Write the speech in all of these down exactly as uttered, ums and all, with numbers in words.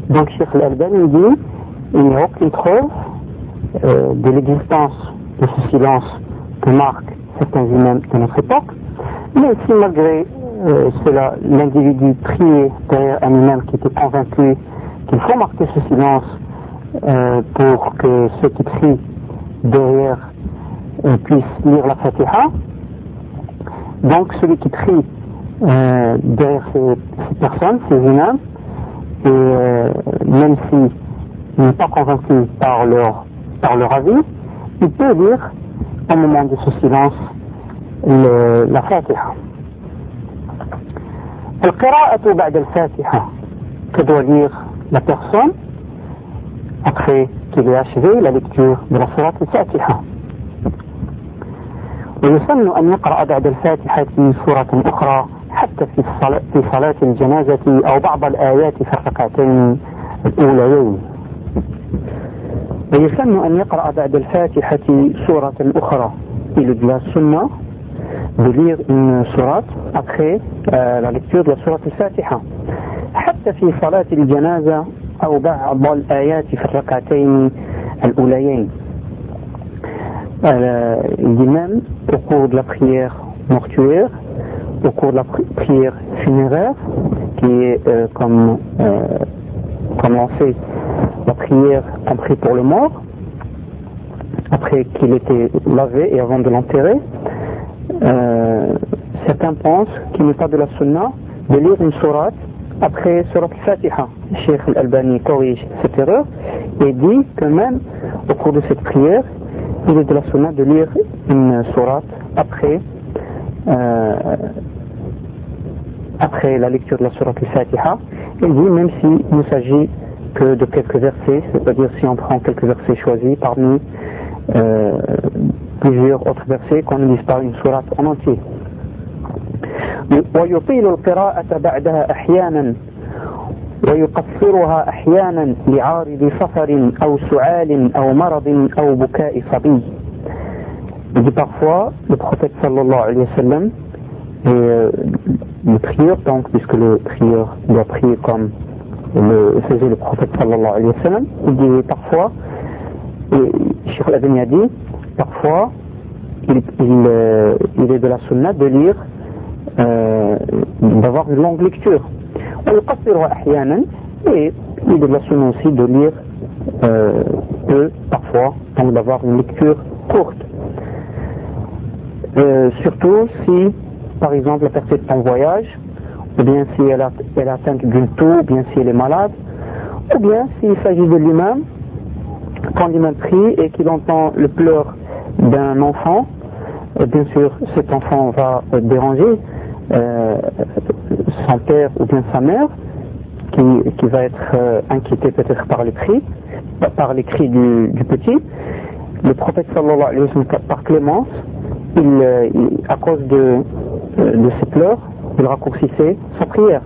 Donc Cheikh Al-Albani dit il n'y a aucune preuve euh, de l'existence de ce silence que marquent certains imams de notre époque, mais si malgré euh, cela l'individu priait derrière un imam qui était convaincu qu'il faut marquer ce silence euh, pour que ceux qui prient derrière euh, puissent lire la Fatiha, donc celui qui prie euh, derrière ces, ces personnes, ces imams, et euh, même s'il n'est pas convaincu par leur, par leur avis, il peut lire au moment de ce silence le, la Fatiha. القراءة بعد الفاتحة, que doit lire la personne après qu'il ait achevé la lecture de la sourate al-Fatiha. ويسن أن يقرأ بعد الفاتحة سورة أخرى حتى في الصلاة في صلاة الجنازة أو بعض الآيات في الركعتين الأوليين. ويسن أن يقرأ بعد الفاتحة سورة أخرى. Il est de la sunna de lire une sourate après euh, la lecture de la sourate al-Fatiha. حتى في صلاة الجنازة أو بعض الآيات في الركعتين الأوليين. Euh, il dit même au cours de la prière mortuaire, au cours de la pri- prière funéraire, qui est euh, comme, euh, comme on fait la prière qu'on prie pour le mort, après qu'il était lavé et avant de l'enterrer, euh, certains pensent qu'il n'est pas de la sunna de lire une sourate après sourate al-Fatiha. Cheikh Al-Albani corrige cette erreur et dit que même au cours de cette prière, il est de la sunna de lire une sourate après, euh, après la lecture de la sourate al-Fatiha. Il dit même s'il ne s'agit que de quelques versets, c'est-à-dire si on prend quelques versets choisis parmi euh, plusieurs autres versets qu'on ne lise pas une sourate en entier. ويطيل القراءة بعدها أحيانا ويقصرها أحيانا لعارض سفر أو سعال أو مرض أو بكاء صبي. Il dit parfois le prophète sallallahu alayhi wa sallam et euh, le prieur, donc puisque le prieur doit prier comme le faisait le prophète sallallahu alayhi wa sallam, il dit parfois, et Cheikh Al-Albani a dit parfois il, il, euh, il est de la sunna de lire euh, d'avoir une longue lecture. ويقصرها أحيانا, et il est de la sunna aussi de lire euh, peu parfois, donc d'avoir une lecture courte. Euh, surtout si par exemple la personne est en voyage, ou bien si elle, a, elle est atteinte d'une toux, ou bien si elle est malade, ou bien s'il s'agit de l'imam, quand l'imam prie et qu'il entend le pleur d'un enfant, euh, bien sûr cet enfant va euh, déranger euh, son père ou bien sa mère, qui, qui va être euh, inquiété peut-être par les cris, par les cris du, du petit. Le prophète sallallahu alayhi wa sallam, par clémence, il, il, à cause de, de ses pleurs, il raccourcissait sa prière.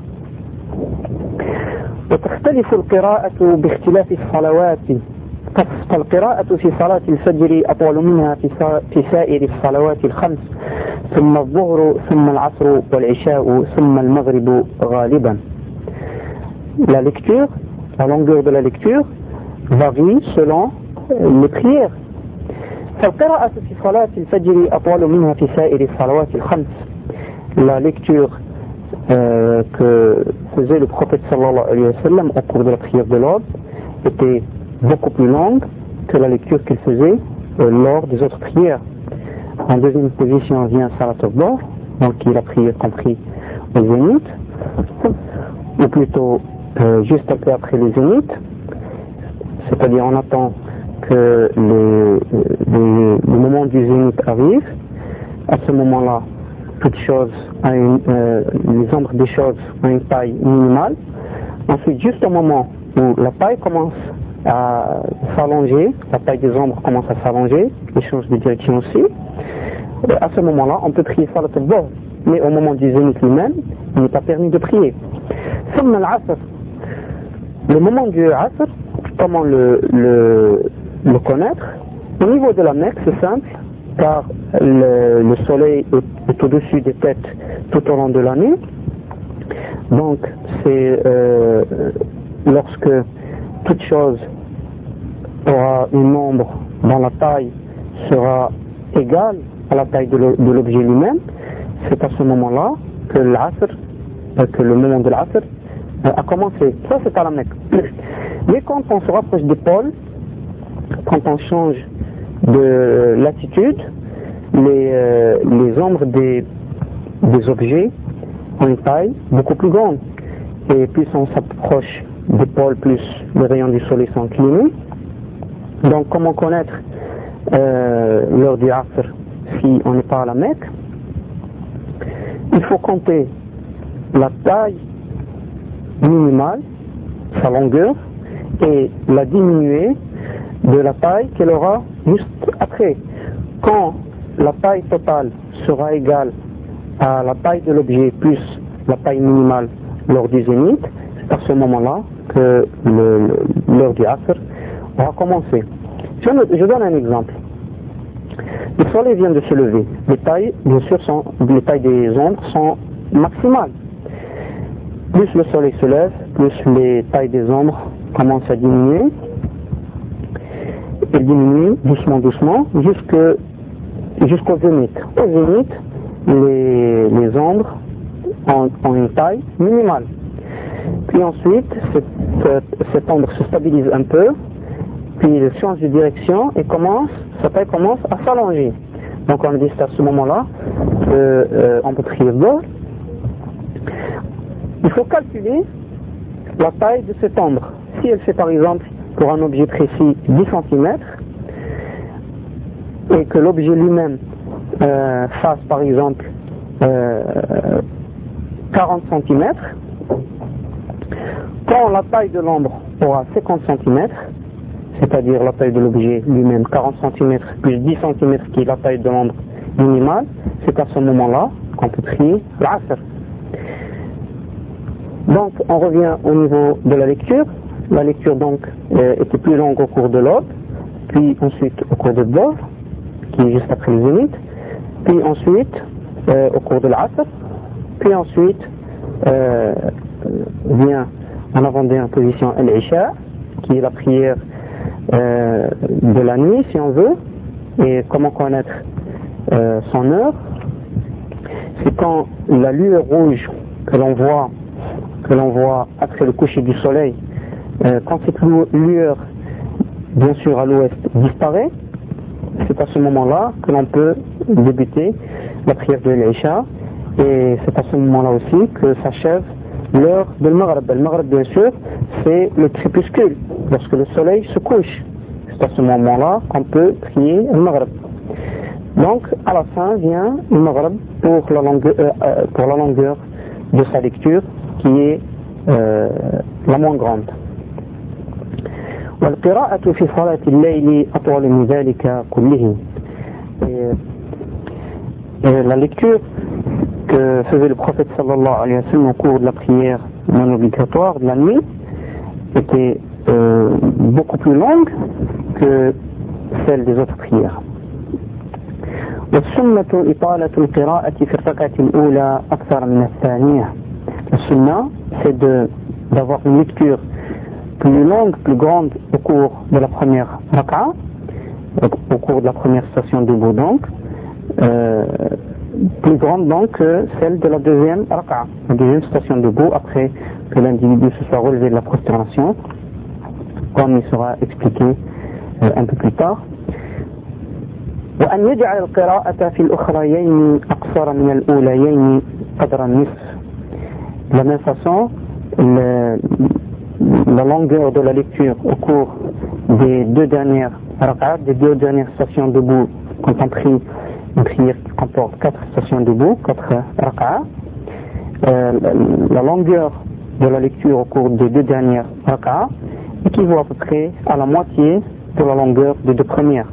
وتختلف القراءة باختلاف الصلوات، فالقراءة في صلاة الفجر أطول منها في سائر الصلوات الخمس، ثم الظهر ثم العصر والعشاء ثم المغرب غالبا. La lecture, la longueur de la lecture varie selon les prières. فالقراءة في صلاة الفجر أطول منها في سائر الصلوات الخمس. La lecture euh, que faisait le prophète sallallahu alayhi wa sallam au cours de la prière de l'aube était beaucoup plus longue que la lecture qu'il faisait euh, lors des autres prières. En deuxième position vient Salat al-Dhuhr, donc qui est la prière comprise au zénith, ou plutôt euh, juste un peu après le zénith, c'est-à-dire on attend que le, le, le moment du zénith arrive. À ce moment-là, toute chose a une, euh, les ombres des choses ont une taille minimale. Ensuite, juste au moment où la taille commence à s'allonger, la taille des ombres commence à s'allonger, les change de direction aussi. À ce moment-là, on peut prier Salat al-Dhuhr, mais au moment du zénith lui-même, il n'est pas permis de prier. ثم العصر. Le moment du Asr, comment le, le, le connaître? Au niveau de la Mecque, c'est simple, car le, le soleil est, est au-dessus des têtes tout au long de l'année. Donc, c'est euh, lorsque toute chose aura un nombre dont la taille sera égale à la taille de l'objet lui-même, c'est à ce moment-là que l'asr, que le moment de l'asr a commencé. Ça c'est à la Mecque. Mais quand on se rapproche des pôles, quand on change de latitude, les, euh, les ombres des, des objets ont une taille beaucoup plus grande. Et plus on s'approche des pôles, plus les rayons du soleil sont inclinés. Donc comment connaître euh, l'heure du asr si on n'est pas à la Mecque? Il faut compter la taille minimale, sa longueur, et la diminuer de la taille qu'elle aura juste après. Quand la taille totale sera égale à la taille de l'objet plus la taille minimale lors du zénith, c'est à ce moment-là que l'heure du asr aura commencé. Je, je donne un exemple. Le soleil vient de se lever. Les tailles, bien sûr, sont, les tailles des ombres sont maximales. Plus le soleil se lève, plus les tailles des ombres commencent à diminuer. Elles diminuent doucement, doucement, jusque, jusqu'au zénith. Au zénith, les, les ombres ont, ont une taille minimale. Puis ensuite, cette, cette ombre se stabilise un peu, puis il change de direction et commence, sa taille commence à s'allonger. Donc on dit à ce moment-là qu'on euh, peut prier Dhuhr. Il faut calculer la taille de cette ombre. Si elle fait par exemple pour un objet précis dix centimètres et que l'objet lui-même euh, fasse par exemple euh, quarante centimètres, quand la taille de l'ombre aura cinquante centimètres, c'est-à-dire la taille de l'objet lui-même quarante centimètres plus dix centimètres qui est la taille de l'ombre minimale, c'est à ce moment-là qu'on peut prier l'asr. Donc on revient au niveau de la lecture. La lecture donc euh, était plus longue au cours de l'aube, puis ensuite au cours de Dhuhr, qui est juste après le zénith, puis ensuite euh, au cours de l'asr, puis ensuite euh, vient en avant-dernière position al-Isha, qui est la prière euh, de la nuit si on veut. Et comment connaître euh, son heure? C'est quand la lueur rouge que l'on voit que l'on voit après le coucher du soleil, euh, quand cette lueur, bien sûr à l'ouest, disparaît, c'est à ce moment-là que l'on peut débuter la prière de l'Isha, et c'est à ce moment-là aussi que s'achève l'heure de Maghrib. Le Maghrib, bien sûr, c'est le crépuscule, lorsque le soleil se couche. C'est à ce moment-là qu'on peut prier le Maghrib. Donc, à la fin vient le Maghrib pour la longueur, euh, pour la longueur de sa lecture, qui est euh, la moins grande. والقراءة في صلاة الليل أطول من ذلك كله. La lecture que faisait le prophète sallallahu alayhi wa sallam au cours de la prière non obligatoire de la nuit était euh, beaucoup plus longue que celle des autres prières. والسنة إطالة القراءة في الركعة الأولى أكثر من الثانية. La sunna, c'est de, d'avoir une lecture plus longue, plus grande au cours de la première raka'a, au cours de la première station debout donc, euh, plus grande donc que celle de la deuxième raka'a, la deuxième station debout après que l'individu se soit relevé de la prosternation, comme il sera expliqué euh, un peu plus tard. وأن يجعل القراءة في الأخريين أقصر من الأوليين قدر النصف. De la même façon, le, la longueur de la lecture au cours des deux dernières rak'at, des deux dernières stations debout, quand on prie une prière qui comporte quatre stations debout, quatre rak'at, euh, la, la longueur de la lecture au cours des deux dernières rak'at équivaut à peu près à la moitié de la longueur des deux premières.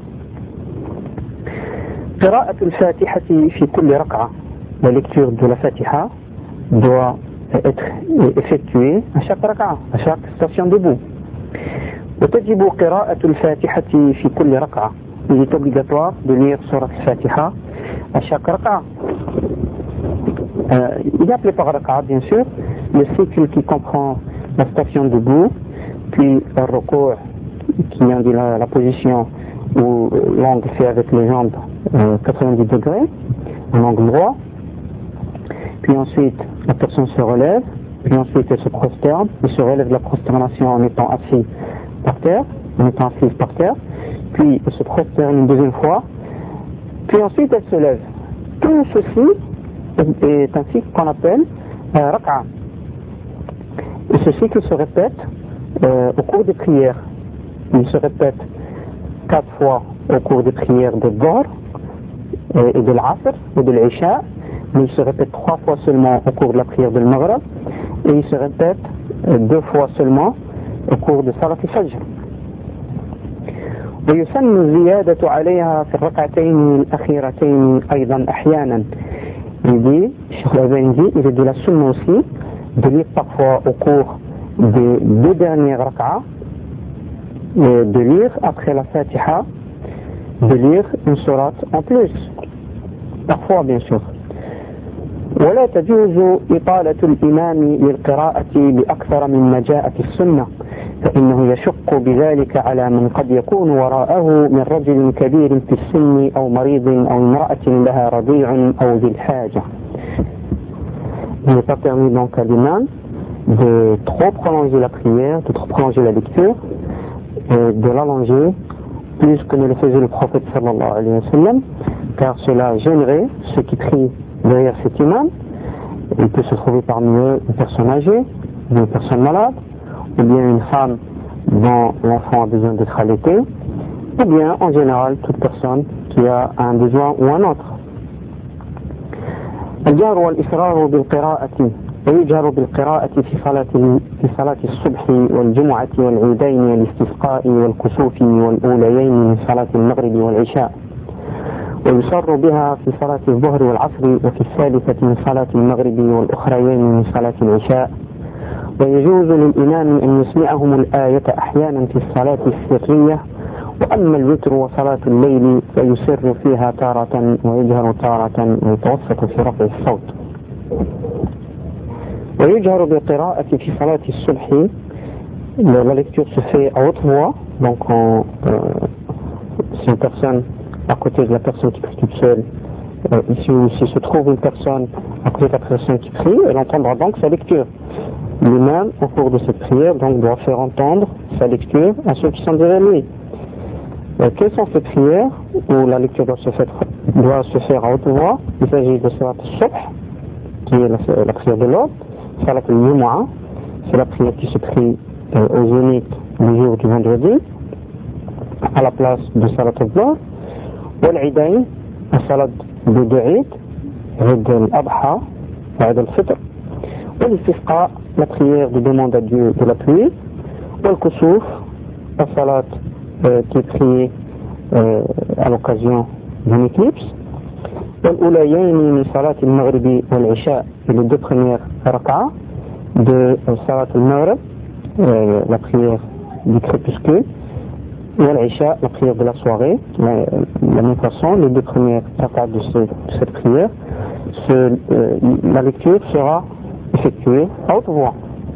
قراءة الفاتحة في كل ركعة. La lecture de la Fatiha doit être effectuée à chaque raka'a, à chaque station debout. وتجب قراءة الفاتحة في كل ركعة. Il est obligatoire de lire surat al-Fatiha à chaque raka'a. Euh, il est appelé par raka'a bien sûr le cycle qui comprend la station debout, puis le recours qui est la, la position où l'angle fait avec les jambes euh, quatre-vingt-dix degrés, un angle droit, puis ensuite la personne se relève, puis ensuite elle se prosterne, elle se relève de la prosternation en étant assis par terre, en étant assise par terre, puis elle se prosterne une deuxième fois, puis ensuite elle se lève. Tout ceci est un cycle qu'on appelle euh, raka'a. Et ce cycle se répète euh, au cours des prières. Il se répète quatre fois au cours des prières de Dhuhr et, et de l'Asr et de l'Isha, mais il se répète trois fois seulement au cours de la prière de l'Maghrib, et il se répète euh, deux fois seulement au cours de Salat al-Fajr. ويسن الزيادة عليها في الركعتين الأخيرتين أيضا أحيانا. Il dit, Cheikh Al-Albani dit, il est de la sunna aussi de lire parfois au cours des deux dernières rak'a, de lire après la Fatiha, de lire une sourate en plus, parfois bien sûr. ولا تجوز إطالة الإمام للقراءة بأكثر مما جاء في السنة، فإنه يشق بذلك على من قد يكون وراءه من رجل كبير في السن أو مريض أو امرأة لها رضيع أو ذي الحاجة. Il n'est pas permis donc à l'imam de trop prolonger la prière, de trop prolonger la lecture, et de l'allonger plus que ne le faisait le prophète sallallahu alayhi wa sallam, car cela gênerait ceux qui prient derrière cet imam. Il peut se trouver parmi eux une personne âgée, une personne malade, ou bien une femme dont l'enfant a besoin d'être allaité, ou bien en général toute personne qui a un besoin ou un autre. الجهر والإسرار بالقراءة ويجهر بالقراءة في صلاة في صلاة الصبح والجمعة والعيدين والاستسقاء والكسوف والأوليين من صلاة المغرب والعشاء، ويسر بها في صلاة الظهر والعصر وفي الثالثة من صلاة المغرب والأخريين من صلاة العشاء. ويجوز للإمام أن يسمعهم الآية أحيانا في الصلاة السرية، وأما الوتر وصلاة الليل فيسر فيها تارة ويجهر تارة ويتوسط في رفع الصوت. ويجهر بالقراءة في صلاة الصبح. La lecture se fait à haute voix, donc on, euh, si une personne à côté de la personne qui prie toute seule, euh, si, si se trouve une personne à côté de la personne qui prie, elle entendra donc sa lecture. L'imam, au cours de cette prière, donc doit faire entendre sa lecture à ceux qui sont derrière lui. Euh, quelles sont ces prières où la lecture doit se faire, doit se faire à haute voix? Il s'agit de Salat al-Subh, qui est la, la prière de l'aube. Salat al-Jumu'ah, c'est la prière qui se prie euh, au zénith du jour du vendredi, à la place de Salat al-Dhuhr. Wal-Idayn, la salat de deux Eid, Eid al-Adha, Eid al-Fitr. Wal-Istisqa, la prière de demande à Dieu de la pluie. Wal-Kusuf, la salat euh, qui est priée euh, à l'occasion d'une éclipse. Wal-Ulayayn min salat al-Maghribi wal-Isha, et les deux premières rak'a de salat al-Maghrib, euh, la prière du crépuscule, wal-Isha, la prière de la soirée. La, la même façon, les deux premières rak'a de, ce, de cette prière, ce, euh, la lecture sera effectuée à haute voix.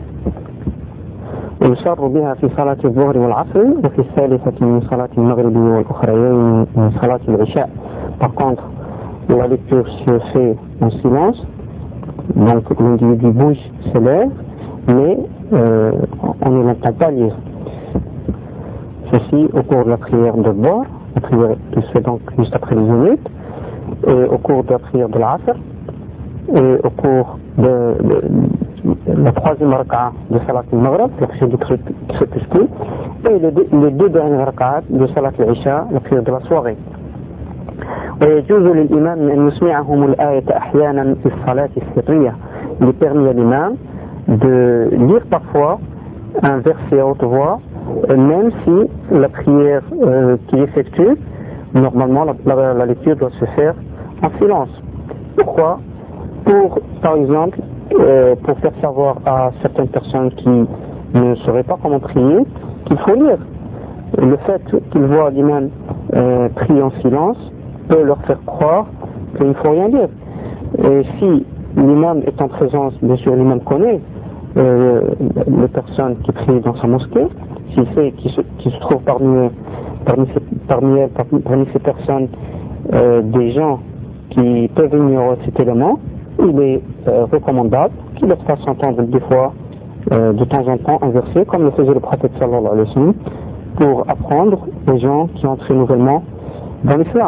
ويسر بها في صلاة الظهر والعصر وفي الثالثة من صلاة المغرب والأخريين من صلاة العشاء. Par contre, la lecture se fait en silence, donc l'individu bouge ses lèvres, mais euh, on ne l'entend pas lire. Ceci au cours de la prière de Dhuhr, la prière qui se fait donc juste après les zénith, et au cours de la prière de l'Asr, et au cours de, de, de la troisième rak'a de Salat al-Maghrib, la prière du crépuscule, et les deux, les deux dernières rak'at de Salat al-Isha, la prière de la soirée. ويجوز للإمام أن يسمعهم الآية أحيانا في الصلاة السرية. Il est permis à l'imam de lire parfois un verset à haute voix, même si la prière euh, qu'il effectue, normalement la, la, la lecture doit se faire en silence. Pourquoi? Pour, par exemple, euh, pour faire savoir à certaines personnes qui ne sauraient pas comment prier qu'il faut lire. Le fait qu'ils voient l'imam euh, prier en silence peut leur faire croire qu'il ne faut rien lire. Et si l'imam est en présence, bien sûr l'imam connaît euh, les personnes qui prient dans sa mosquée, s'il sait qu'il se, qu'il se trouve parmi, parmi, ces, parmi, elles, parmi, parmi ces personnes euh, des gens qui peuvent ignorer cet élément, il est euh, recommandable qu'il leur fasse entendre des fois, euh, de temps en temps, un verset, comme le faisait le prophète sallallahu alayhi wa sallam, pour apprendre aux gens qui entrent nouvellement dans l'islam.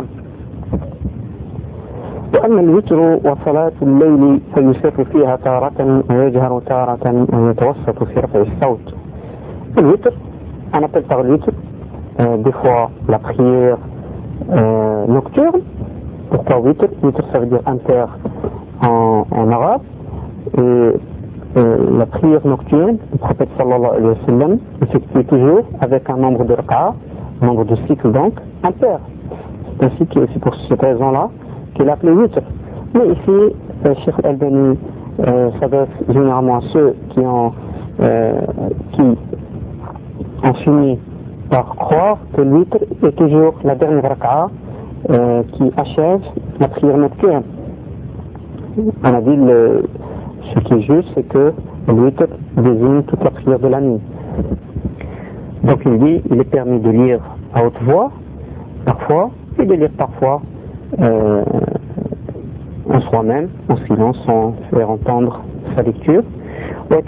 وأما الوتر وصلاة الليل فيسر فيها تارة ويجهر تارة ويتوسط في رفع الصوت. Le witr, on appelle par le witr euh, des fois la prière euh, nocturne. Pourquoi witr? Witr ça veut dire inter en, en arabe. Et euh, la prière nocturne, le prophète sallallahu alayhi wa sallam effectue toujours avec un nombre de raka'a, un nombre de cycles donc impair. C'est ainsi que c'est pour cette raison-là qu'il appelé witr. Mais ici, le Cheikh Al-Albani euh, s'adresse généralement à ceux qui ont, euh, qui ont fini par croire que le witr est toujours la dernière raka'a euh, qui achève la prière nocturne. On a dit le, ce qui est juste, c'est que le witr désigne toute la prière de la nuit. Donc il dit, il est permis de lire à haute voix, parfois, et de lire parfois euh, en soi-même, en silence, sans faire entendre sa lecture. Mais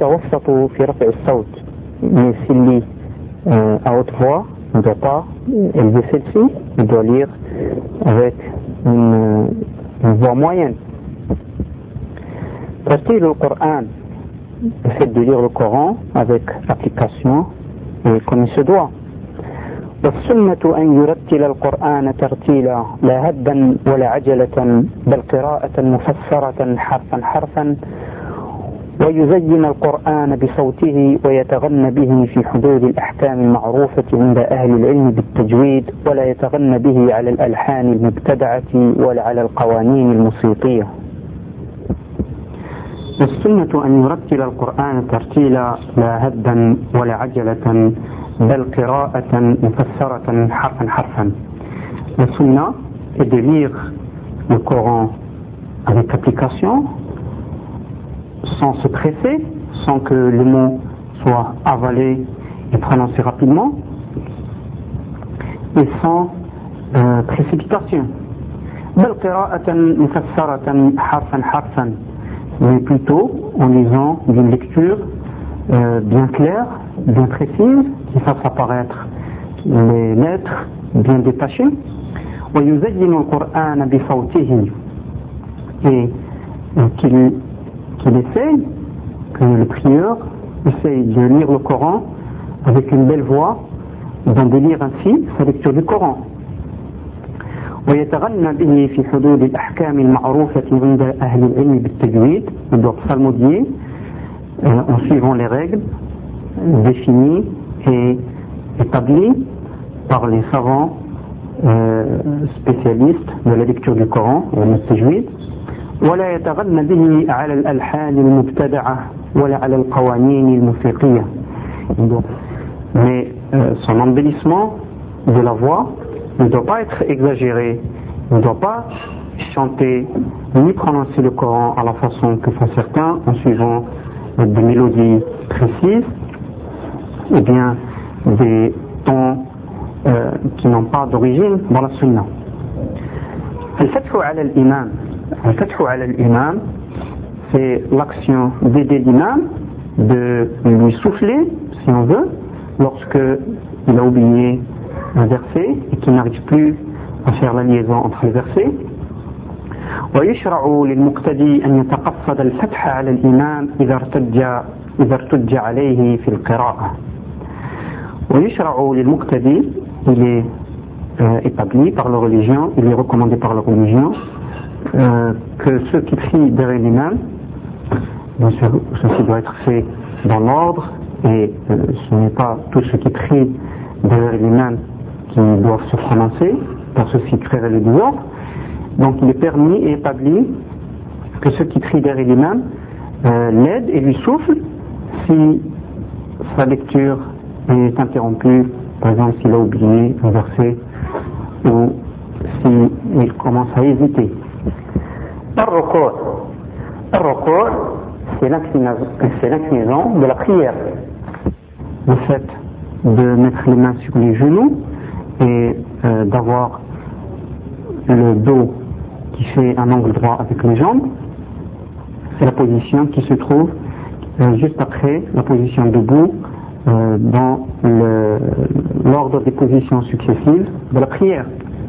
s'il lit euh, à haute voix, il ne doit pas élever celle-ci, il doit lire avec une, une voix moyenne. Tartil le Coran, le fait de lire le Coran avec application et comme il se doit. والسنة أن يرتل القرآن ترتيلا لا هدا ولا عجلة بل قراءة مفسرة حرفا حرفا ويزين القرآن بصوته ويتغنى به في حدود الأحكام المعروفة عند أهل العلم بالتجويد ولا يتغنى به على الألحان المبتدعة ولا على القوانين الموسيقية. السنة أن يرتل القرآن ترتيلا لا هدا ولا عجلة بل قراءة مفسرة حرفا حرفا. La sunna est de lire le Coran avec application, sans se presser, sans que les mots soient avalés et prononcés rapidement, et sans euh, précipitation. بل قراءة مفسرة حرفا حرفا, mais plutôt en lisant d'une lecture euh, bien claire, bien précise, qui fasse apparaître les lettres bien détachées. ويزين القرآن بصوته, et qu'il, qu'il essaye, que le prieur essaye de lire le Coran avec une belle voix, d'en délire ainsi sa lecture du Coran. ويتغنى به في حدود الأحكام المعروفة عند أهل العلم بالتجويد, il doit psalmodier euh, en suivant les règles définies et établies par les savants euh, spécialistes de la lecture du Coran, le tajwid. ولا يتغنى به على الألحان المبتدعة ولا على القوانين الموسيقية. Mais euh, son embellissement de la voix ne doit pas être exagéré, ne doit pas chanter ni prononcer le Coran à la façon que font certains en suivant des mélodies précises ou bien des tons euh, qui n'ont pas d'origine dans la sunna. الفتح على الإمام, الفتح على الإمام, c'est l'action d'aider l'imam, de lui souffler, si on veut, lorsque il a oublié un verset et qu'il n'arrive plus à faire la liaison entre les versets. ويشرع للمقتدي أن يتقصد الفتح على الإمام إذا ارتج إذا ارتج عليه في القراءة. ويشرع للمقتدي, il est euh, établi par la religion, il est recommandé par la religion euh, que ceux qui prient derrière l'imam, bien sûr ceci doit être fait dans l'ordre et euh, ce n'est pas tous ceux qui prient derrière l'imam qui doivent se prononcer, par ceux qui créeraient le désordre. Donc il est permis et établi que ceux qui prient derrière l'imam euh, l'aident et lui soufflent si sa lecture est interrompue, par exemple s'il a oublié un verset ou s'il commence à hésiter. الركوع الركوع c'est l'inclinaison de la prière. Le fait de mettre les mains sur les genoux et euh, d'avoir le dos qui fait un angle droit avec les jambes, c'est la position qui se trouve euh, juste après la position debout euh, dans le, l'ordre des positions successives de la prière.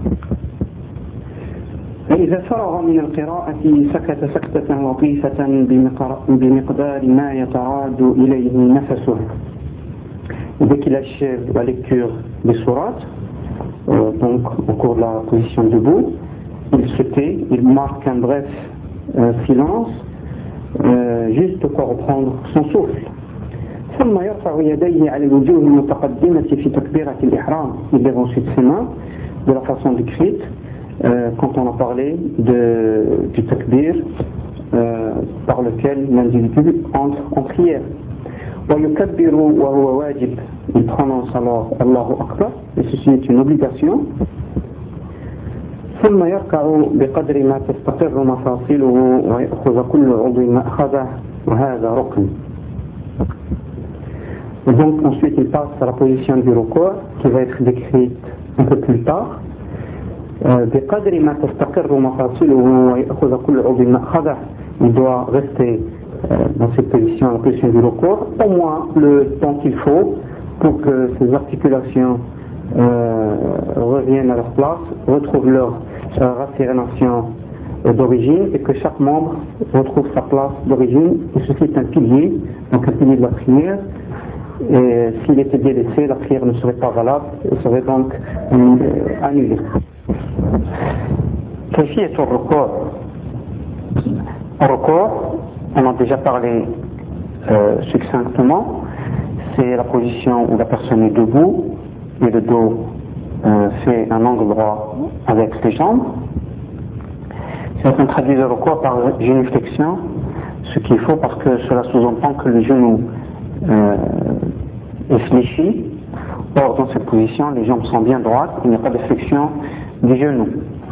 فإذا فرغ من القراءة سكت سكتة لطيفة بمقدار ما يتراد إليه نفسه. Dès qu'il achève la lecture des sourates, euh, donc au cours de la position debout, il se tait, il marque un bref euh, silence, euh, juste pour reprendre son souffle. ثم يرفع يديه على الوجوه المتقدمة في تكبيرة الإحرام. Il lève ensuite ses mains de la façon décrite euh, quand on a parlé de, du takbir euh, par lequel l'individu entre en prière. ويكبر وهو واجب. Il prononce alors Allahu Akbar, et ceci est une obligation. ثم يركع بقدر ما تستقر مفاصله ويأخذ كل عضو مأخذه وهذا ركن. Et donc ensuite il passe à la position du ruku' qui va être décrite un peu plus tard. بقدر ما تستقر مفاصله ويأخذ كل عضو مأخذه. Il doit rester dans cette position, la position du ruku', au moins le temps qu'il faut pour que ces articulations euh, reviennent à leur place, retrouvent leur euh, racérénation d'origine et que chaque membre retrouve sa place d'origine. Et ceci est un pilier, donc un pilier de la prière. Et s'il était délaissé, la prière ne serait pas valable et serait donc euh, annulée. كيفية الركوع. الركوع, on a déjà parlé euh, succinctement, c'est la position où la personne est debout et le dos euh, fait un angle droit avec les jambes. Si on traduit le ruku' par génuflexion, ce qu'il faut parce que cela sous-entend que le genou euh, est fléchi. Or dans cette position, les jambes sont bien droites, il n'y a pas de flexion du genou.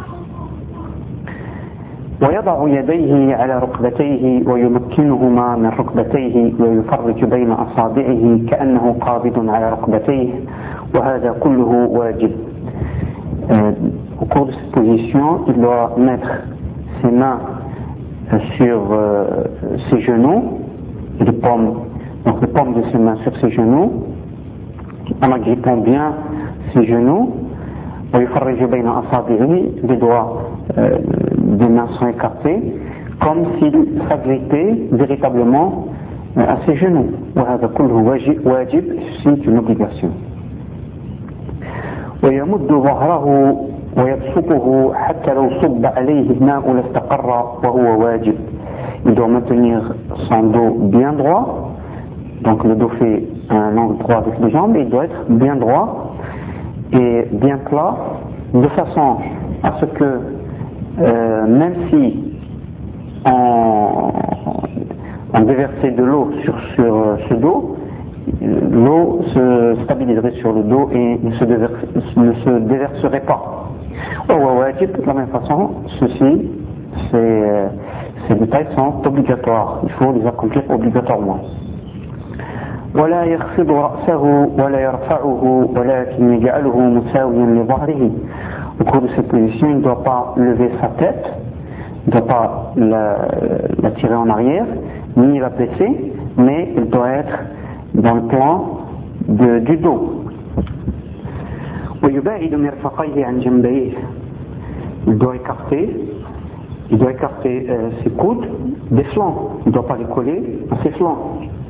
ويضع يديه على ركبتيه ويمكنهما من ركبتيه ويفرج بين أصابعه كأنه قابض على ركبتيه وهذا كله واجب. Au cours de cette position, il doit mettre ses mains sur euh, ses genoux, les paumes, donc les paumes de ses mains sur ses genoux, en agrippant bien ses genoux. ويفرج بين أصابعه, les doigts euh, des mains sont écartés, comme s'il s'agrippait véritablement euh, à ses genoux. وهذا كله واجب, c'est une obligation. ويمد ظهره ويبسطه حتى لو صب عليه الماء لاستقر وهو واجب. Il doit maintenir son dos bien droit, donc le dos fait un angle droit avec les jambes, et il doit être bien droit et bien plat, de façon à ce que euh, même si on, on déversait de l'eau sur, sur ce dos, l'eau se stabiliserait sur le dos et ne se, déverse, ne se déverserait pas. Oh, ouais, ouais, de la même façon, ceci, ces, ces détails sont obligatoires, il faut les accomplir obligatoirement. ولا يخفض رأسه ولا يرفعه ولكن يجعله مساويا لظهره. Au cours de cette position, il ne doit pas lever sa tête, il ne doit pas la, la tirer en arrière, ni la baisser, mais il doit être dans le plan de, du dos. ويباعد مرفقيه عن جنبيه. Il doit écarter, il doit écarter euh, ses coudes des flancs, il ne doit pas les coller à ses flancs.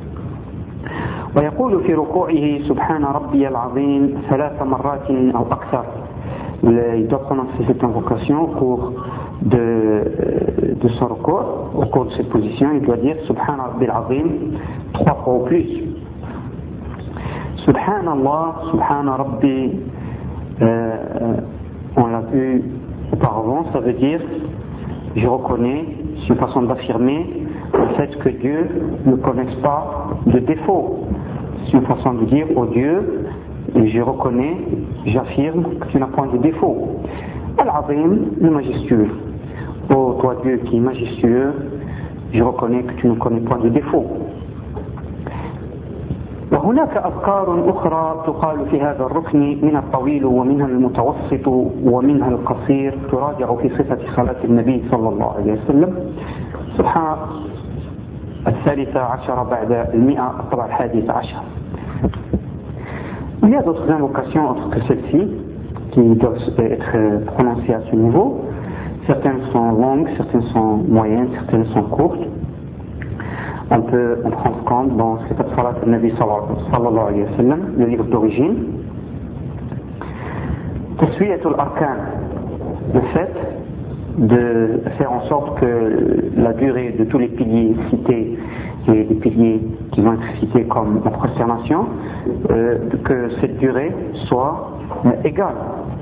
ويقول في ركوعه سبحان ربي العظيم ثلاث مرات أو أكثر. Il doit prononcer cette invocation au cours de, de son ruku', au cours de cette position, il doit dire Subhana Rabbi al-Azim trois fois ou plus. Subhanallah, Subhana Rabbi, euh, on l'a vu auparavant, ça veut dire je reconnais, c'est une façon d'affirmer le fait que Dieu ne connaisse pas de défaut. C'est une façon de dire au Dieu, et je reconnais, j'affirme que tu n'as point de défaut. Al-Azim, le majestueux. Ô toi Dieu qui est majestueux, je reconnais que tu ne connais point de défaut. وهناك أذكار أخرى تقال في هذا الركن من الطويل ومنها المتوسط ومنها القصير تراجع في صفة صلاة النبي صلى الله عليه وسلم صفحة الثالثة عشر بعد المئة الطبعة الحادية عشر. Il y a d'autres invocations autres que celle-ci qui doivent être prononcées à ce niveau. Certaines sont longues, certaines sont moyennes, certaines sont courtes. On peut en prendre compte dans Sifat Salat al-Nabi sallallahu alayhi wa sallam, le livre d'origine. Taswiyatul Arkan, le fait de faire en sorte que la durée de tous les piliers cités et les piliers qui vont être cités comme la prosternation, euh, que cette durée soit euh, égale.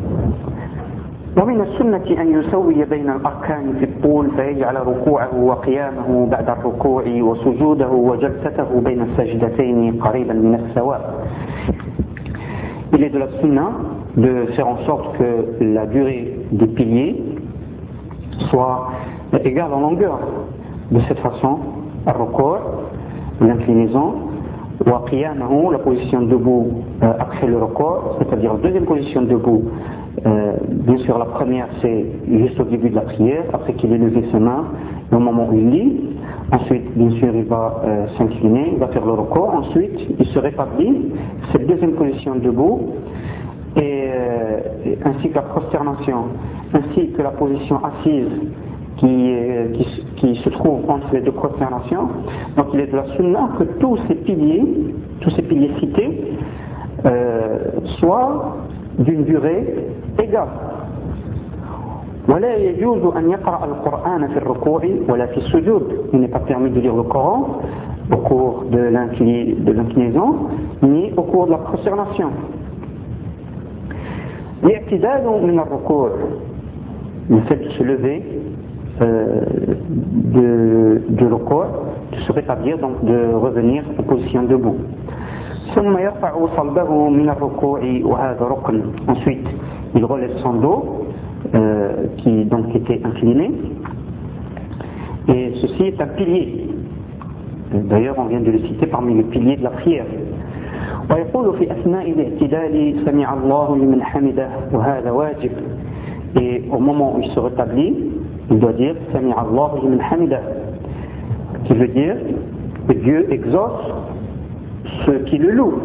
ومن السنة أن يسوي بين الأركان في الطول فيجعل ركوعه وقيامه بعد الركوع وسجوده وجلسته بين السجدتين قريبا من السواء. Il est de la sunna de faire en sorte que la durée des piliers soit égale en longueur. De cette façon, al-ruku', l'inclinaison, wa qiyamahu, la position debout euh, après le ruku', c'est-à-dire la deuxième position debout. Euh, bien sûr, la première c'est juste au début de la prière, après qu'il ait levé ses mains, au moment où il lit. Ensuite, bien sûr, il va euh, s'incliner, il va faire le ruku'. Ensuite, il se rétablit, cette deuxième position debout, et, euh, ainsi que la prosternation, ainsi que la position assise qui, euh, qui, qui se trouve entre les deux prosternations. Donc, il est de la sunna que tous ces piliers, tous ces piliers cités, euh, soient d'une durée égale. ولا يجوز أن يقرأ القرآن في الركوع ولا في السجود. Il n'est pas permis de lire le Coran au cours de l'inclinaison ni au cours de la prosternation. الاعتدال من الركوع, le fait de se lever euh, de, de ruku', de se rétablir, donc de revenir en position debout. ثم يرفع صلبه من الركوع وهذا ركن. Ensuite, il relève son dos euh, qui donc était incliné, et ceci est un pilier. D'ailleurs, on vient de le citer parmi les piliers de la prière. ويقول في أثناء الاعتدال سمع الله لمن حمده وهذا واجب. Et au moment où il se rétablit, il doit dire سمع الله لمن حمده, qui veut dire que Dieu exauce ceux qui le louent.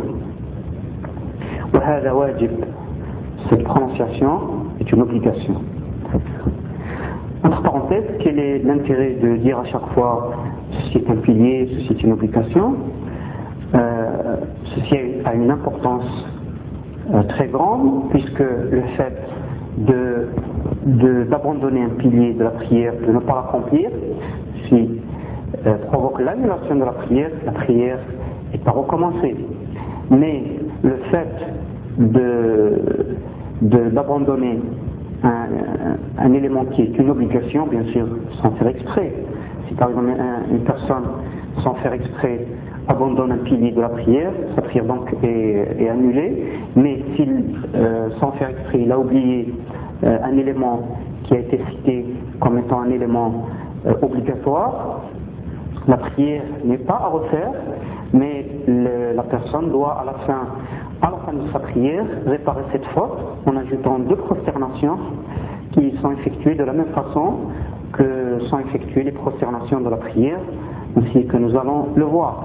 وهذا واجب. Cette prononciation est une obligation. Entre parenthèses, quel est l'intérêt de dire à chaque fois ceci est un pilier, ceci est une obligation? euh, Ceci a une importance euh, très grande, puisque le fait de, de, d'abandonner un pilier de la prière, de ne pas l'accomplir, si, euh, provoque l'annulation de la prière, la prière est à recommencer. Mais le fait de, de, d'abandonner un, un, un élément qui est une obligation, bien sûr, sans faire exprès, si par exemple un, une personne, sans faire exprès, abandonne un pilier de la prière, sa prière donc est, est annulée, mais s'il, euh, sans faire exprès, il a oublié euh, un élément qui a été cité comme étant un élément euh, obligatoire, la prière n'est pas à refaire, mais le, la personne doit à la fin, à la fin de sa prière, réparer cette faute en ajoutant deux prosternations qui sont effectuées de la même façon que sont effectuées les prosternations de la prière, ainsi que nous allons le voir.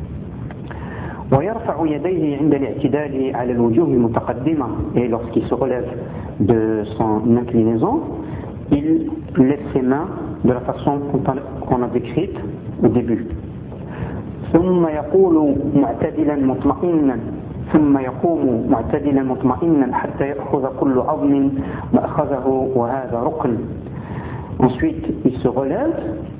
ويرفع يديه عند الاعتدال على الوجوه المتقدمة, et lorsqu'il se relève de son inclinaison, il lève ses mains de la façon qu'on a décrite au début. ثم يقول معتدلا مطمئنا ثم يقوم معتدلا مطمئنا حتى يأخذ كل عظم مأخذه وهذا ركن. Ensuite, il se relève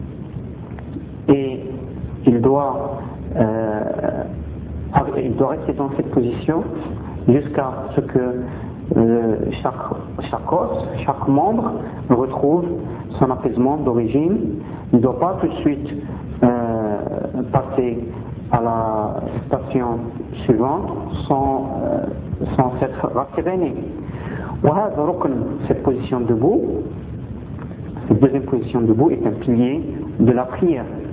et il doit euh, il doit rester dans cette position jusqu'à ce que euh, chaque, chaque os, chaque membre retrouve son apaisement d'origine. Il ne doit pas tout de suite euh, passer à la station suivante sans, euh, sans s'être rasséréné. Cette position debout, cette deuxième position debout est un pilier de la prière.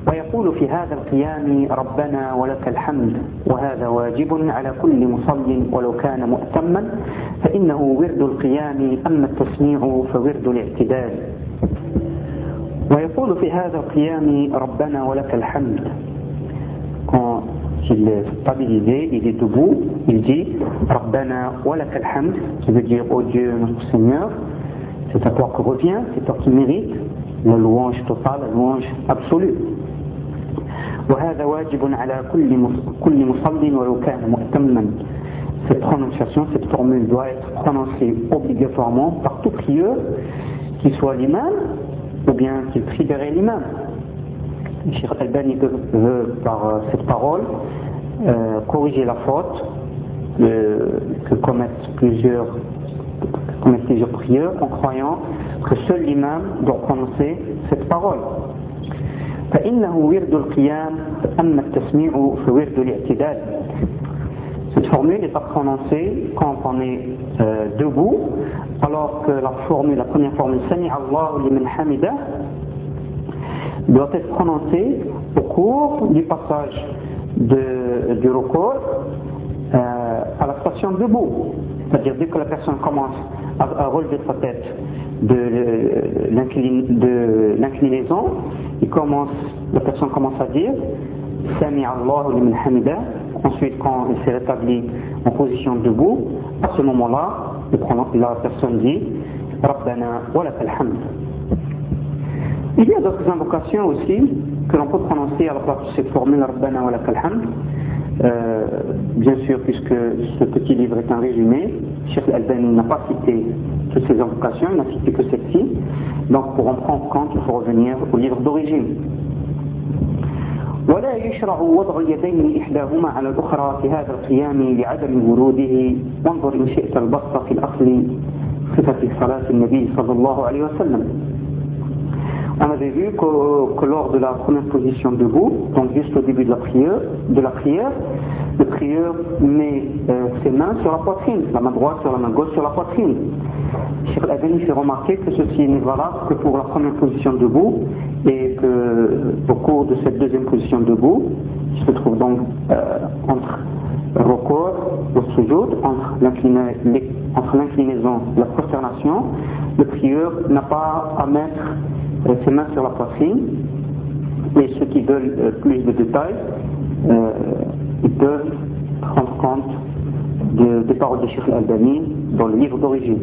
ويقول في هذا القيام ربنا ولك الحمد وهذا واجب على كل مصل ولو كان مؤتما فإنه ورد القيام أما التسميع فورد الاعتدال. ويقول في هذا القيام ربنا ولك الحمد. Quand il est stabilisé, il est debout, il dit Rabbana walak alhamd, qui veut dire oh Dieu notre Seigneur, c'est à toi que revient, c'est toi qui mérite la louange totale, la louange absolue. وهذا واجب على كل كل مصل ولو كان مؤتما. Cette prononciation, cette formule doit être prononcée obligatoirement par tout prieur, qu'il soit l'imam ou bien qu'il prie derrière l'imam. Cheikh Al-Albani veut par cette parole euh, corriger la faute euh, que commettent plusieurs, que commettent plusieurs prieurs en croyant que seul l'imam doit prononcer cette parole. فإنه ورد القيام أما التسميع فورد الاعتدال. Cette formule n'est pas prononcée quand on est euh, debout, alors que la formule, la première formule Sami Allahu liman hamidah doit être prononcée au cours du passage de, du recours euh, à la station debout. C'est-à-dire dès que la personne commence à, à relever sa tête de, de l'inclinaison, il commence, la personne commence à dire Sami Allahu liman hamidah. Ensuite, quand il s'est rétabli en position debout, à ce moment-là, la personne dit Rabbana walakal hamd. Il y a d'autres invocations aussi que l'on peut prononcer à la place de cette formule Rabbana walakal hamd. Euh, bien sûr, puisque ce petit livre est un résumé, Cheikh Al-Albani n'a pas cité toutes ces invocations, il n'a cité que celle-ci. Donc, pour en prendre compte, il faut revenir au livre d'origine. ولا يشرع وضع اليدين إحداهما على الأخرى في هذا القيام لعدم وروده. وانظر إن شئت البسط في الأصل صفة صلاة النبي صلى الله عليه وسلم. On avait vu que, que lors de la première position debout, donc juste au début de la prière, de la prière le prieur met euh, ses mains sur la poitrine, la main droite sur la main gauche sur la poitrine. Cheikh Al-Albani fait remarquer que ceci n'est valable que pour la première position debout et qu'au cours de cette deuxième position debout, qui se trouve donc euh, entre le recours, le sujoud, entre l'inclinaison et la prosternation, le prieur n'a pas à mettre euh, ses mains sur la poitrine. Et ceux qui veulent euh, plus de détails, euh, ils peuvent prendre compte de, des paroles de Cheikh Al-Albani dans le livre d'origine.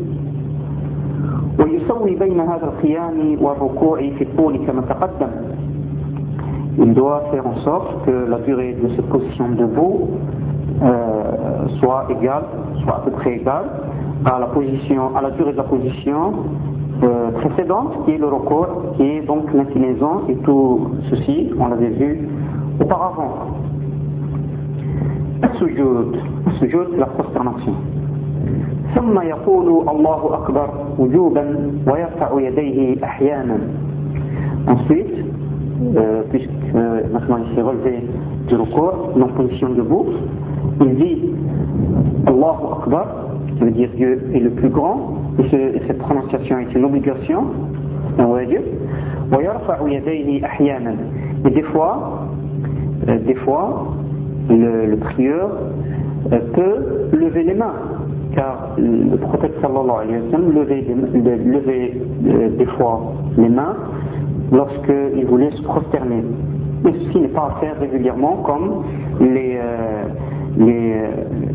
ويسوي بين هذا القيام والركوع في الطول كما تقدم. Il doit faire en sorte que la durée de cette position debout euh, soit égale, soit à peu près égale à la position, à la durée de la position euh, précédente, qui est le recours, qui est donc l'inclinaison, et tout ceci, on l'avait vu auparavant. السجود, السجود c'est la prosternation. ثم يقول الله أكبر وجوبا ويرفع يديه أحيانا. Ensuite, euh, puisque euh, maintenant il s'est relevé du recours, en position debout, il dit Allahu Akbar, ça veut dire Dieu est le plus grand, et, ce, et cette prononciation est une obligation, un wajib. ويرفع يديه أحيانا. Et des fois, euh, des fois, le, le prieur euh, peut lever les mains. Car le prophète sallallahu alayhi wa sallam levait, levait euh, des fois les mains lorsqu'il voulait se prosterner. Et ceci n'est pas à faire régulièrement comme les, euh, les, euh,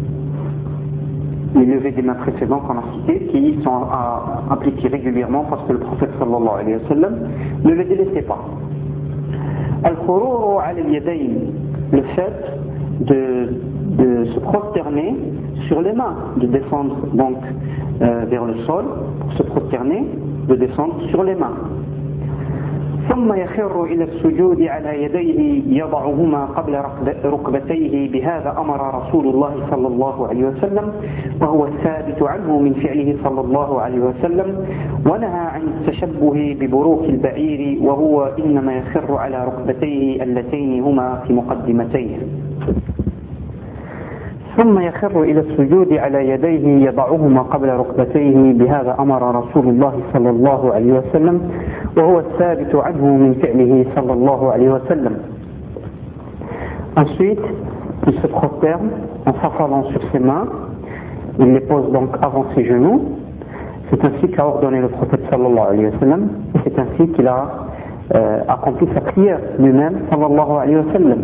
les levées des mains précédents qu'on a cités qui sont à, appliquées régulièrement parce que le prophète sallallahu alayhi wa sallam ne les délaissait pas. Al-khururu ala al-yadayn, le fait de, de se prosterner sur les mains, de descendre donc euh, vers le sol, pour se prosterner, de descendre sur les mains. ثم يخر إلى السجود على يديه يضعهما قبل ركبتيه. بهذا أمر رسول الله صلى الله عليه وسلم وهو الثابت عنه من فعله صلى الله عليه وسلم ونهى عن التشبه ببروك البعير وهو إنما يخر على ركبتيه اللتين هما في مقدمتيه. ثم يخر إلى السجود على يديه يضعهما قبل ركبتيه بهذا أمر رسول الله صلى الله عليه وسلم وهو الثابت عنه من فعله صلى الله عليه وسلم. Ensuite, il se prosterne en s'affalant sur ses mains, il les pose donc avant ses genoux. C'est ainsi qu'a ordonné le prophète sallallahu alayhi wa sallam, et c'est ainsi qu'il a euh, accompli sa prière lui-même sallallahu alayhi wa sallam.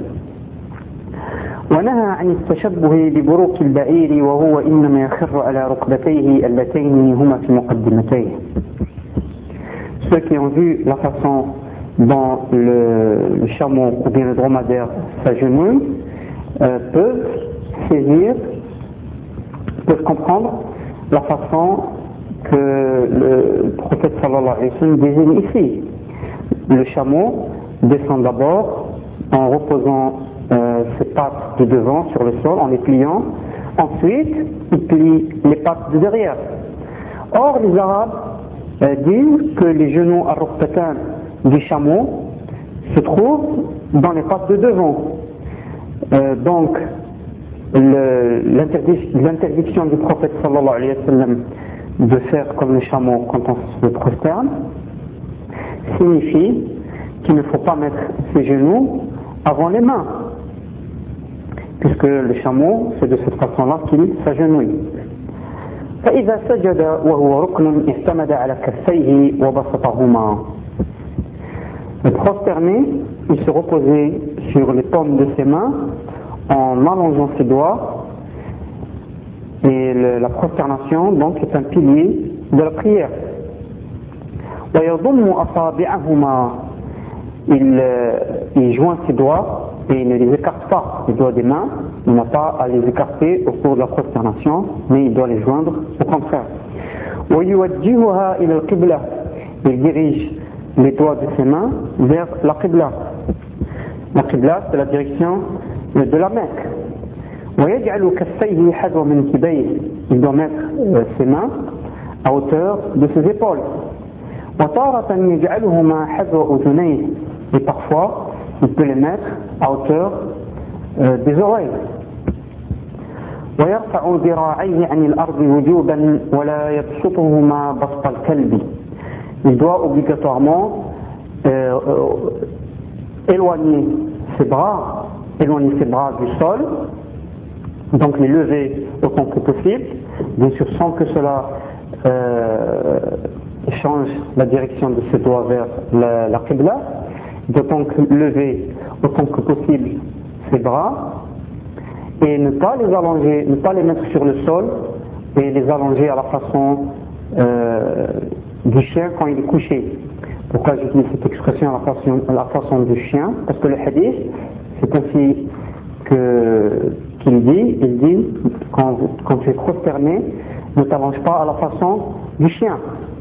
ونهى عن التشبه ببروق البعير وهو إنما يخر على ركبتيه اللتين هما في مقدمتيه. Ceux qui ont vu la façon dont le, le chameau ou bien le dromadaire s'agenouille euh, peuvent saisir, peuvent comprendre la façon que le prophète sallallahu alayhi wa sallam désigne ici. Le chameau descend d'abord en reposant euh, ses pattes de devant sur le sol, en les pliant. Ensuite, il plie les pattes de derrière. Or, les Arabes euh, disent que les genoux ar-rukbatan du chameau se trouvent dans les pattes de devant. Euh, donc, le, l'interdiction du prophète sallallahu alayhi wa sallam de faire comme le chameau quand on se prosterne signifie qu'il ne faut pas mettre ses genoux avant les mains, puisque le chameau, c'est de cette façon-là qu'il s'agenouille. فإذا سجد وهو ركن اعتمد على كفيه وبسطهما. Le prosterné, il se reposait sur les paumes de ses mains en allongeant ses doigts, et le, la prosternation donc est un pilier de la prière. ويضم أصابعهما. Il, il joint ses doigts et il ne les écarte pas, les doigts des mains. Il n'a pas à les écarter au cours de la prosternation, mais il doit les joindre au contraire. ويوجهها إلى القبلة. Il dirige les doigts de ses mains vers la qibla. La qibla, c'est la direction de la Mecque. ويجعل كفيه حذو منكبيه. Il doit mettre euh, ses mains à hauteur de ses épaules. وتارة يجعلهما حذو أذنيه. Et parfois, il peut les mettre à hauteur euh, des oreilles. ويرفع ذراعيه عن الأرض وجوبا ولا يبسطهما بسط الكلب. Il doit obligatoirement euh, euh, éloigner ses bras, éloigner ses bras du sol, donc les lever autant que possible, bien sûr sans que cela euh, change la direction de ses doigts vers la, la qibla. Il doit donc lever autant que possible ses bras et ne pas les allonger, ne pas les mettre sur le sol et les allonger à la façon euh, du chien quand il est couché. Pourquoi j'utilise cette expression à la façon, à la façon du chien? Parce que le hadith, c'est ainsi que, qu'il dit, il dit, quand, quand tu es prosterné, ne t'allonge pas à la façon du chien.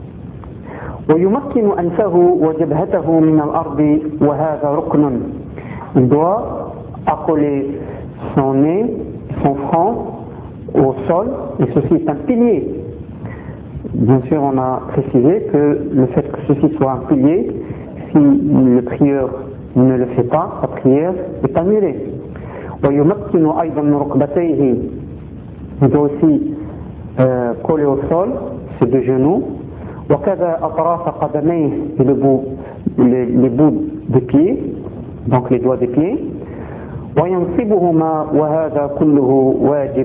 ويمكن أنفه وجبهته من الأرض وهذا ركن. Il doit accoler son nez, son front au sol, et ceci est un pilier. Bien sûr, on a précisé que le fait que ceci soit un pilier, si le prieur ne le fait pas, sa prière est annulée. ويمكن أيضا من ركبتيه. Il doit aussi euh, coller au sol ses deux genoux. وكذا أطراف قدميه, et le bout, les, les bouts des pieds, donc les doigts des pieds. وينصبهما وهذا كله واجب.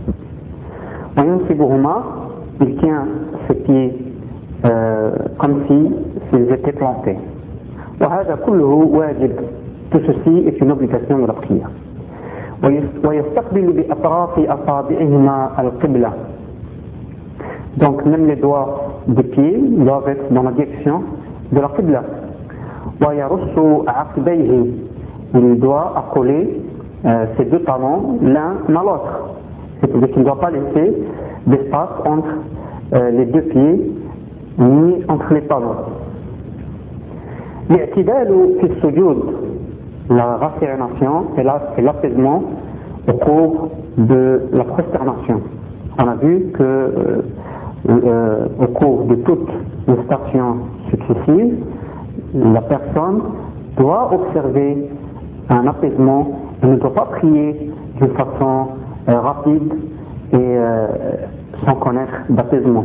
وينصبهما, il tient ses pieds euh, comme si s'ils étaient plantés. وهذا كله واجب. Tout ceci est une obligation de la prière. ويستقبل بأطراف أصابعهما القبلة. Donc même les doigts des pieds doivent être dans la direction de la qibla. ويرص عقبيه. Il doit accoler euh, ses deux talons l'un à l'autre. C'est-à-dire qu'il ne doit pas laisser d'espace entre euh, les deux pieds ni entre les talons. الاعتدال في السجود. La rassérénation et l'apaisement au cours de la prosternation. On a vu que euh, euh, au cours de toutes les stations successives, la personne doit observer un apaisement et ne doit pas prier d'une façon euh, rapide et euh, sans connaître d'apaisement.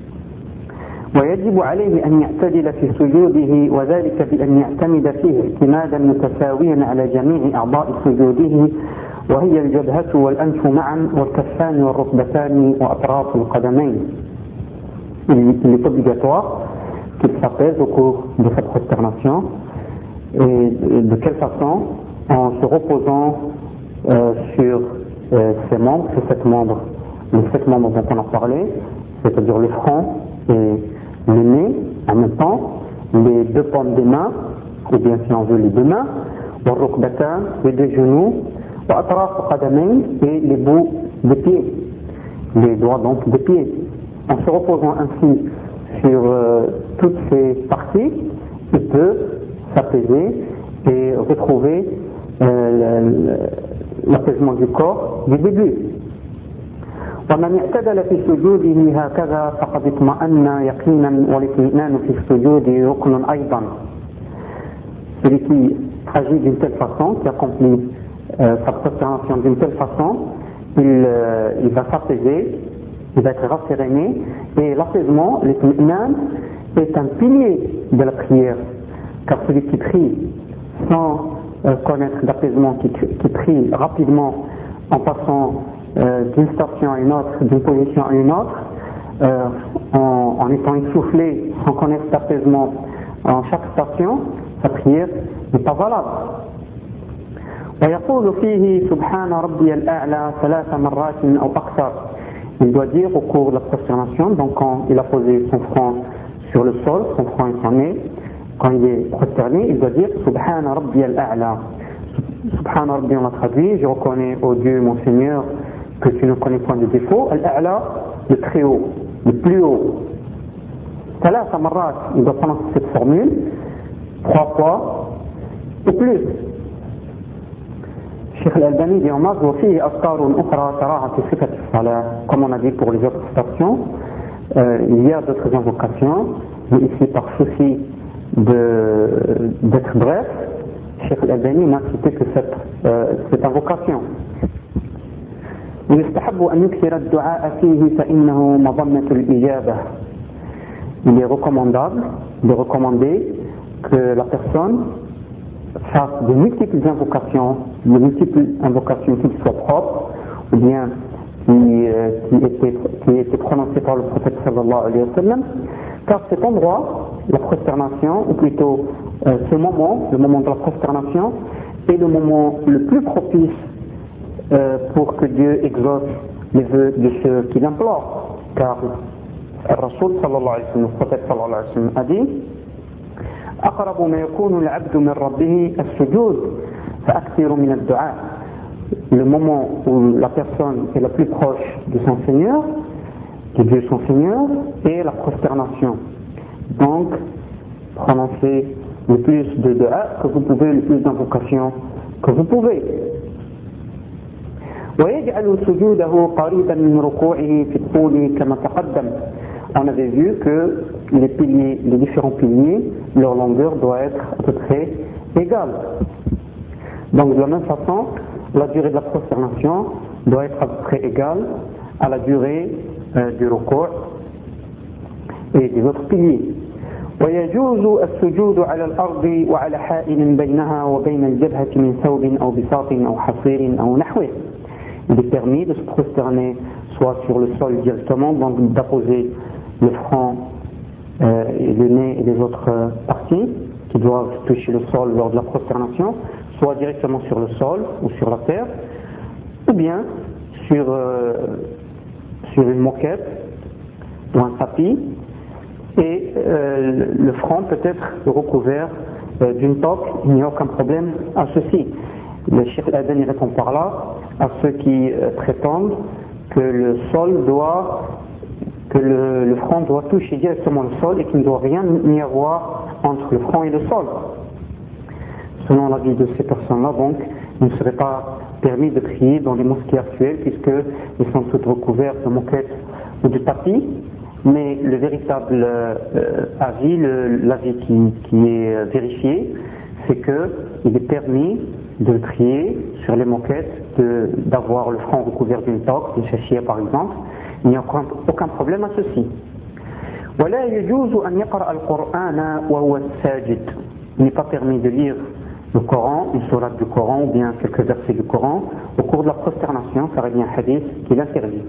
ويجب عليه أن يعتدل في سجوده وذلك بأن يعتمد فيه اعتمادا متساويا على جميع أعضاء سجوده وهي الجبهة والأنف معا والكفان والركبتان وأطراف القدمين. Il est obligatoire qu'il s'apaise au cours de cette prosternation. Et de quelle façon? En se reposant euh, sur euh, ses membres, sur sept membres, les sept membres dont on a parlé, c'est-à-dire le front et le nez en même temps, les deux paumes des mains, ou bien si on veut les deux mains, les deux genoux, et les bouts des pieds, les doigts donc des pieds. En se reposant ainsi sur euh, toutes ces parties, il peut s'apaiser et retrouver euh, l'apaisement du corps du début. ومن اعتدل في سجوده هكذا فقد اطمأن يقينا والاطمئنان في السجود ركن أيضا. Celui qui agit d'une telle façon, qui accomplit euh, sa prosternation d'une telle façon, il, euh, il va s'apaiser, il va être rasséréné, et l'apaisement, l'itmi'nan, est un pilier de la prière, car celui qui prie sans euh, connaître d'apaisement, qui, qui prie rapidement en passant Euh, d'une station à une autre, d'une position à une autre, euh, en, en étant essoufflé, sans connaître d'apaisement en chaque station, sa prière n'est pas valable. ويقول فيه سبحان ربي الأعلى ثلاث مرات أو أكثر. Il doit dire au cours de la prosternation, donc quand il a posé son front sur le sol, son front et son nez, quand il est prosterné, il doit dire Subhana Rabbi al-A'la. Subhana Rabbi, on l'a traduit, je reconnais, ô Dieu, mon Seigneur, que tu ne connais point de défaut, al-a'la, le très haut, le plus haut. Thalatha marrat, il doit prendre cette formule, trois fois et plus. Cheikh Al-Albani dit en masse, وفيه أذكار أخرى تراها في صفة الصلاة. Comme on a dit pour les autres stations, euh, il y a d'autres invocations, mais ici par souci de, d'être bref, Cheikh Al-Albani n'a cité que cette, euh, cette invocation. ويستحب أن يكثر الدعاء فيه فإنه مظنة الإجابة. Il est recommandable de recommander que la personne fasse de multiples invocations, de multiples invocations qui soient propres, ou bien qui, euh, qui, étaient, qui étaient prononcées par le prophète sallallahu alayhi wa sallam, car cet endroit, la prosternation, ou plutôt euh, ce moment, le moment de la prosternation, est le moment le plus propice Euh, pour que Dieu exauce les vœux de ceux qui l'implorent. Car le Rasoul sallallahu alayhi wa sallam, le prophète sallallahu alayhi wa sallam a dit أقرب ما يكون العبد من ربه السجود فأكثر من الدعاء. Le moment où la personne est la plus proche de son Seigneur, de Dieu son Seigneur, est la prosternation. Donc, prononcez le plus de dua que vous pouvez, le plus d'invocations que vous pouvez. ويجعل سجوده قريبا من ركوعه في الطول كما تقدم. On avait vu que les piliers, les différents piliers, leur longueur doit être à peu près égale. Donc de la même façon, la durée de la prosternation doit être à peu près égale à la durée euh, du ruku' et des autres piliers. ويجوز السجود على الأرض وعلى حائل بينها وبين الجبهة من ثوب أو بساط أو حصير أو نحوه. Il est permis de se prosterner soit sur le sol directement, donc d'apposer le front, euh, et le nez et les autres euh, parties qui doivent toucher le sol lors de la prosternation, soit directement sur le sol ou sur la terre, ou bien sur, euh, sur une moquette ou un tapis, et euh, le front peut être recouvert euh, d'une toque, il n'y a aucun problème à ceci. Le Cheikh Al-Albani répond par là à ceux qui euh, prétendent que le sol doit, que le, le front doit toucher directement le sol et qu'il ne doit rien y avoir entre le front et le sol. Selon l'avis de ces personnes-là, donc, il ne serait pas permis de prier dans les mosquées actuelles puisqu'ils sont toutes recouvertes de moquettes ou de tapis. Mais le véritable euh, avis, le, l'avis qui, qui est vérifié, c'est qu'il est permis de prier sur les moquettes, de, d'avoir le front recouvert d'une toque, d'une chachia par exemple. Il n'y a aucun, aucun problème à ceci. ولا يجوز أن يقرأ القرآن وهو ساجد. Il n'est pas permis de lire le Coran, une sourate du Coran ou bien quelques versets du Coran au cours de la prosternation, car il y a un hadith qui l'interdit.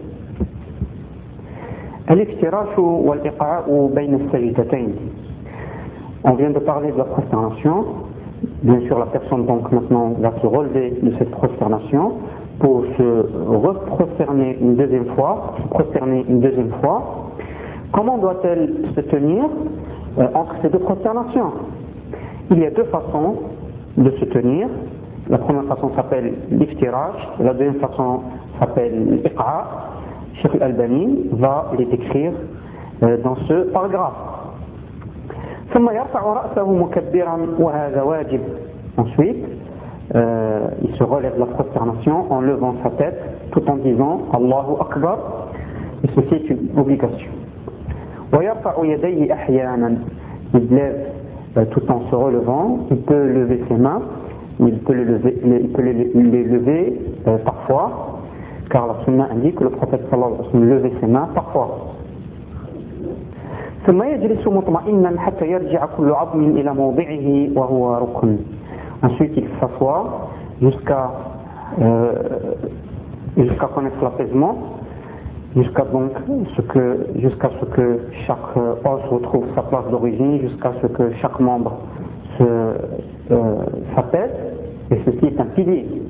الافتراش والإقعاء بين السجدتين. On vient de parler de la prosternation. Bien sûr, la personne donc maintenant va se relever de cette prosternation pour se reprosterner une deuxième fois, se prosterner une deuxième fois. Comment doit-elle se tenir euh, entre ces deux prosternations? Il y a deux façons de se tenir. La première façon s'appelle l'iftirash, la deuxième façon s'appelle l'iqa. Cheikh Al-Albani va les décrire euh, dans ce paragraphe. ثم يرفع رأسه مكبرا وهذا واجب. Ensuite, euh, il se relève de la prosternation en levant sa tête tout en disant Allahu Akbar, et ceci est une obligation. ويرفع يديه أحيانا. Il lève euh, tout en se relevant, il peut lever ses mains, il peut les lever, il peut les, les lever euh, parfois, car la sunna indique que le prophète sallallahu alayhi wa sallam levait ses mains parfois. ثم يجلس مطمئنا حتى يرجع كل عظم إلى موضعه وهو ركن. Ensuite il s'assoit jusqu'à euh, jusqu'à connaître l'apaisement, jusqu'à donc ce que jusqu'à ce que chaque os retrouve sa place d'origine, jusqu'à ce que chaque membre se euh, s'apaise, et ceci est un pilier.